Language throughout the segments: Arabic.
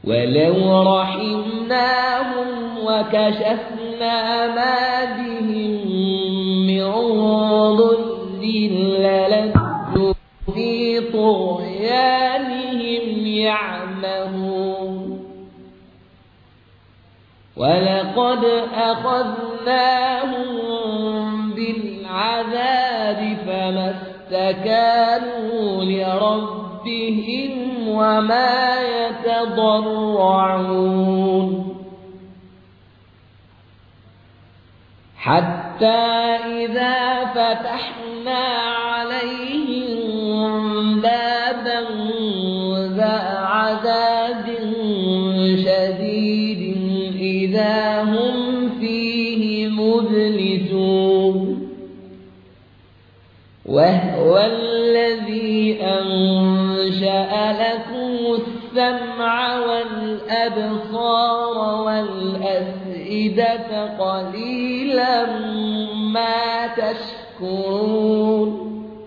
ولو رحمناهم وكشفنا ما بهم من ضر للجوا في طغيانهم يعمهون ولقد أخذناهم بالعذاب فما استكانوا لربهم وما يتضرعون حتى إذا فتحنا عليهم بابا ذا عذاب شديد إذا هم فيه مبلسون وهو الذي أنشأ لكم السمع والأبصار والأفئدة قليلا ما تشكرون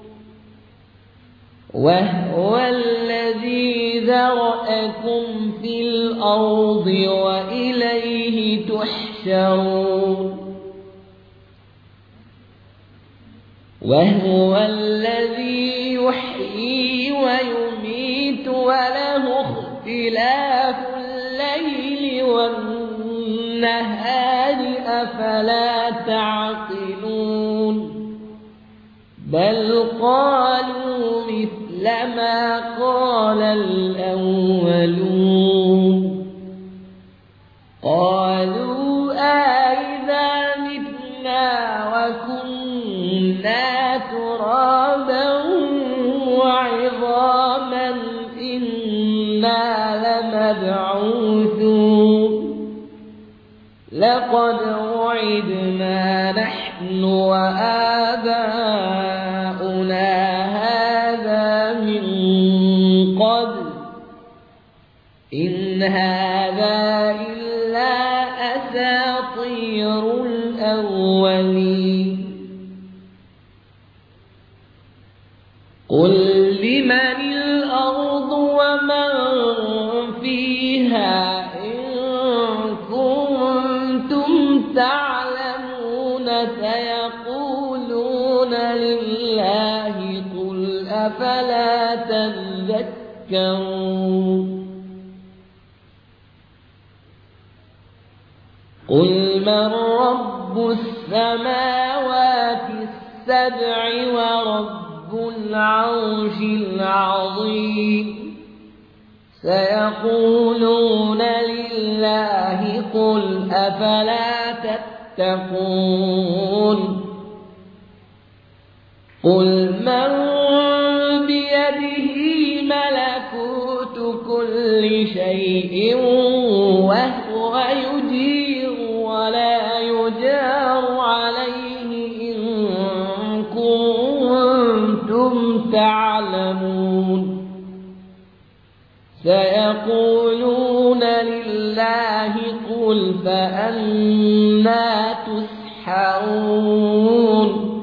وهو الذي ذرأكم في الأرض وإليه تحشرون وهو الذي يحيي ويميت وله اختلاف الليل والنهار أفلا تعقلون بل قالوا مثل ما قال الأولون قالوا أإذا متنا وكنا ترابا وعظاما إنا لمبعوثون لقد وعدنا نحن وآباؤنا هذا من قبل إن هذا إلا أساطير الأولين قل لمن الأرض ومن فيها إن كنتم تعلمون سيقولون لله قل أفلا تذكرون قل من رب السماوات السبع ورب العرش العظيم سيقولون لله قل أفلا تتقون قل من بيده ملكوت كل شيء وهو يجير ولا يجار عليه إن كنتم تعلمون سيقولون لله قل فأنى تسحرون